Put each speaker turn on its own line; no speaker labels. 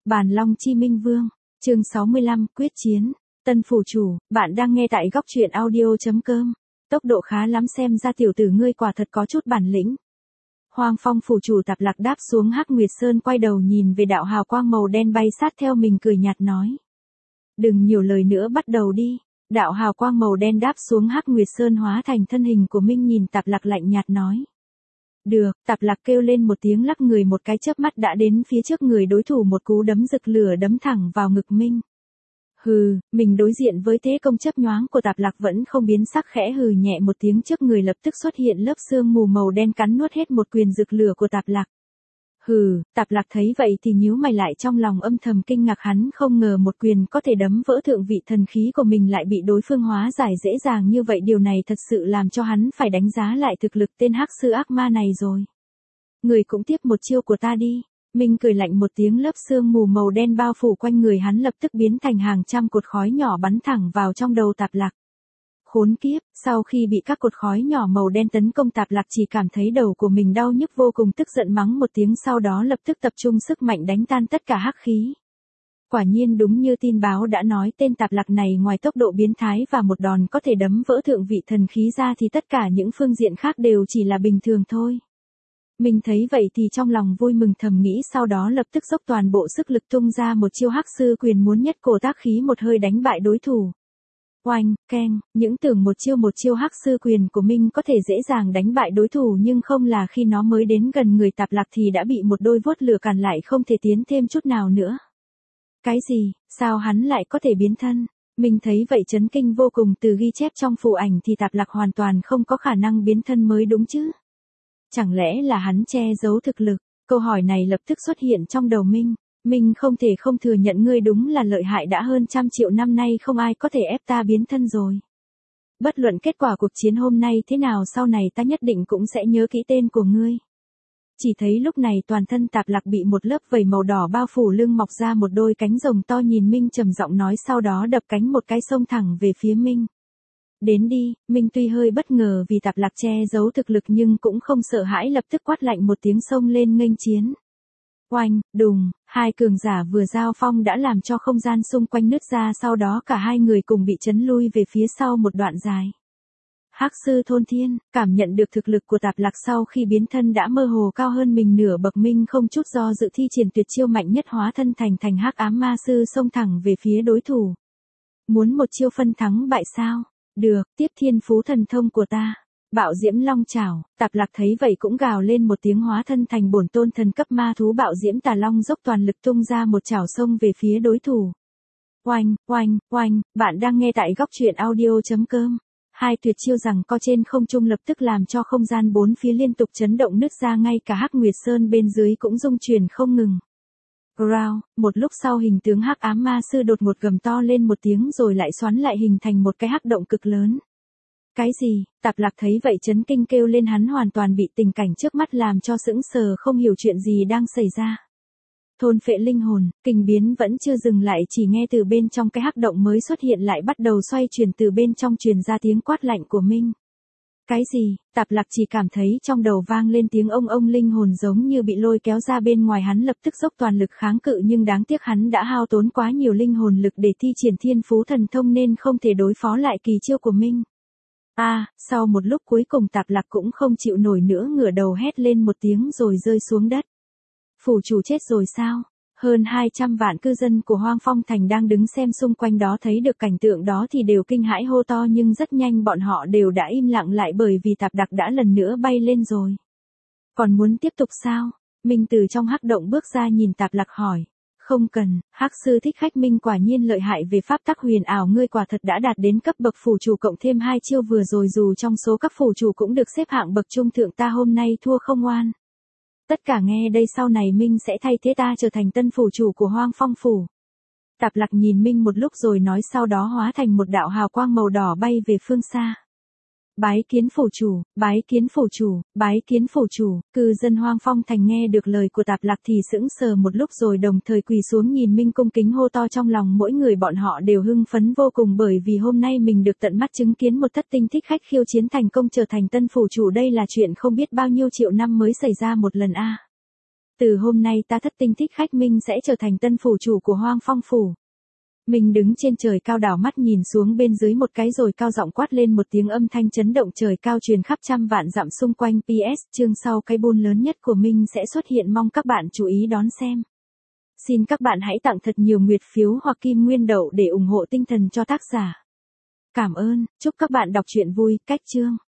Bàn Long Chi Minh Vương, chương 65, quyết chiến. Tân phủ chủ, bạn đang nghe tại góc truyện audio.com. Tốc độ khá lắm, xem ra tiểu tử ngươi quả thật có chút bản lĩnh. Hoang Phong phủ chủ Tạp Lạc đáp xuống Hắc Nguyệt Sơn, quay đầu nhìn về đạo hào quang màu đen bay sát theo mình, cười nhạt nói. Đừng nhiều lời nữa, bắt đầu đi. Đạo hào quang màu đen đáp xuống Hắc Nguyệt Sơn hóa thành thân hình của Minh, nhìn Tạp Lạc lạnh nhạt nói. Được, Tạp Lạc kêu lên một tiếng, lắc người một cái chớp mắt đã đến phía trước người đối thủ, một cú đấm rực lửa đấm thẳng vào ngực Minh. Hừ, mình đối diện với thế công chớp nhoáng của Tạp Lạc vẫn không biến sắc, khẽ hừ nhẹ một tiếng, trước người lập tức xuất hiện lớp sương mù màu đen cắn nuốt hết một quyền rực lửa của Tạp Lạc. Hừ, Tạp Lạc thấy vậy thì nhíu mày lại, trong lòng âm thầm kinh ngạc, hắn không ngờ một quyền có thể đấm vỡ thượng vị thần khí của mình lại bị đối phương hóa giải dễ dàng như vậy, điều này thật sự làm cho hắn phải đánh giá lại thực lực tên hắc sư ác ma này rồi. Người cũng tiếp một chiêu của ta đi. Minh cười lạnh một tiếng, lớp sương mù màu đen bao phủ quanh người hắn lập tức biến thành hàng trăm cột khói nhỏ bắn thẳng vào trong đầu Tạp Lạc. Khốn kiếp, sau khi bị các cột khói nhỏ màu đen tấn công, Tạp Lạc chỉ cảm thấy đầu của mình đau nhức vô cùng, tức giận mắng một tiếng, sau đó lập tức tập trung sức mạnh đánh tan tất cả hắc khí. Quả nhiên đúng như tin báo đã nói, tên Tạp Lạc này ngoài tốc độ biến thái và một đòn có thể đấm vỡ thượng vị thần khí ra thì tất cả những phương diện khác đều chỉ là bình thường thôi. Mình thấy vậy thì trong lòng vui mừng, thầm nghĩ, sau đó lập tức dốc toàn bộ sức lực tung ra một chiêu hắc sư quyền, muốn nhất cổ tác khí một hơi đánh bại đối thủ. Oanh, keng, những tưởng một chiêu hắc sư quyền của Minh có thể dễ dàng đánh bại đối thủ, nhưng không, là khi nó mới đến gần người Tạp Lạc thì đã bị một đôi vuốt lửa cản lại, không thể tiến thêm chút nào nữa. Cái gì, sao hắn lại có thể biến thân? Mình thấy vậy chấn kinh vô cùng, từ ghi chép trong phù ảnh thì Tạp Lạc hoàn toàn không có khả năng biến thân mới đúng chứ. Chẳng lẽ là hắn che giấu thực lực? Câu hỏi này lập tức xuất hiện trong đầu Minh. Mình không thể không thừa nhận, ngươi đúng là lợi hại, đã hơn 100 triệu năm nay không ai có thể ép ta biến thân rồi. Bất luận kết quả cuộc chiến hôm nay thế nào, sau này ta nhất định cũng sẽ nhớ kỹ tên của ngươi. Chỉ thấy lúc này toàn thân Tạp Lạc bị một lớp vảy màu đỏ bao phủ, lưng mọc ra một đôi cánh rồng to, nhìn Minh trầm giọng nói, sau đó đập cánh một cái xông thẳng về phía Minh. Đến đi. Minh tuy hơi bất ngờ vì Tạp Lạc che giấu thực lực nhưng cũng không sợ hãi, lập tức quát lạnh một tiếng, xông lên nghênh chiến. Oanh, đùng, hai cường giả vừa giao phong đã làm cho không gian xung quanh nứt ra, sau đó cả hai người cùng bị chấn lui về phía sau một đoạn dài. Hắc sư Thôn Thiên, cảm nhận được thực lực của Tạp Lạc sau khi biến thân đã mơ hồ cao hơn mình nửa bậc, Minh không chút do dự thi triển tuyệt chiêu mạnh nhất, hóa thân thành hắc ám ma sư, xông thẳng về phía đối thủ. Muốn một chiêu phân thắng bại sao? Được, tiếp thiên phú thần thông của ta. Bạo diễm long chảo. Tạp Lạc thấy vậy cũng gào lên một tiếng, hóa thân thành bổn tôn thần cấp ma thú bạo diễm tà long, dốc toàn lực tung ra một chảo xông về phía đối thủ. Oanh, oanh, oanh, bạn đang nghe tại góc truyện audio.com. Hai tuyệt chiêu giằng co trên không trung lập tức làm cho không gian bốn phía liên tục chấn động nứt ra, ngay cả Hắc Nguyệt Sơn bên dưới cũng rung chuyển không ngừng. Growl, một lúc sau hình tướng hắc ám ma sư đột ngột gầm to lên một tiếng rồi lại xoắn lại hình thành một cái hắc động cực lớn. Cái gì? Tạp Lạc thấy vậy chấn kinh kêu lên, hắn hoàn toàn bị tình cảnh trước mắt làm cho sững sờ, không hiểu chuyện gì đang xảy ra. Thôn phệ linh hồn, kinh biến vẫn chưa dừng lại, chỉ nghe từ bên trong cái hắc động mới xuất hiện lại bắt đầu xoay chuyển, từ bên trong truyền ra tiếng quát lạnh của Minh. Cái gì? Tạp Lạc chỉ cảm thấy trong đầu vang lên tiếng ông, linh hồn giống như bị lôi kéo ra bên ngoài, hắn lập tức dốc toàn lực kháng cự, nhưng đáng tiếc hắn đã hao tốn quá nhiều linh hồn lực để thi triển thiên phú thần thông nên không thể đối phó lại kỳ chiêu của Minh. Sau một lúc cuối cùng Tạp Lạc cũng không chịu nổi nữa, ngửa đầu hét lên một tiếng rồi rơi xuống đất. Phủ chủ chết rồi sao? Hơn 200 vạn cư dân của Hoang Phong Thành đang đứng xem xung quanh đó thấy được cảnh tượng đó thì đều kinh hãi hô to, nhưng rất nhanh bọn họ đều đã im lặng lại, bởi vì Tạp Lạc đã lần nữa bay lên rồi. Còn muốn tiếp tục sao? Minh từ trong hắc động bước ra, nhìn Tạp Lạc hỏi. Không cần, hắc sư Thích Khách Minh quả nhiên lợi hại về pháp tắc huyền ảo, ngươi quả thật đã đạt đến cấp bậc phủ chủ, cộng thêm hai chiêu vừa rồi dù trong số các phủ chủ cũng được xếp hạng bậc trung thượng, ta hôm nay thua không oan. Tất cả nghe đây, sau này Minh sẽ thay thế ta trở thành tân phủ chủ của Hoang Phong phủ. Tạp Lạc nhìn Minh một lúc rồi nói, sau đó hóa thành một đạo hào quang màu đỏ bay về phương xa. Bái kiến phủ chủ, bái kiến phủ chủ, bái kiến phủ chủ. Cư dân Hoang Phong Thành nghe được lời của Tạp Lạc thì sững sờ một lúc rồi đồng thời quỳ xuống nhìn Minh, cung kính hô to, trong lòng mỗi người bọn họ đều hưng phấn vô cùng, bởi vì hôm nay mình được tận mắt chứng kiến một thất tinh thích khách khiêu chiến thành công trở thành tân phủ chủ, đây là chuyện không biết bao nhiêu triệu năm mới xảy ra một lần a. Từ hôm nay ta Thất Tinh Thích Khách Minh sẽ trở thành tân phủ chủ của Hoang Phong phủ. Mình đứng trên trời cao đảo mắt nhìn xuống bên dưới một cái rồi cao giọng quát lên một tiếng, âm thanh chấn động trời cao truyền khắp trăm vạn dặm xung quanh. PS, chương sau cái buôn lớn nhất của mình sẽ xuất hiện, mong các bạn chú ý đón xem. Xin các bạn hãy tặng thật nhiều nguyệt phiếu hoặc kim nguyên đậu để ủng hộ tinh thần cho tác giả. Cảm ơn, chúc các bạn đọc truyện vui. Cách chương.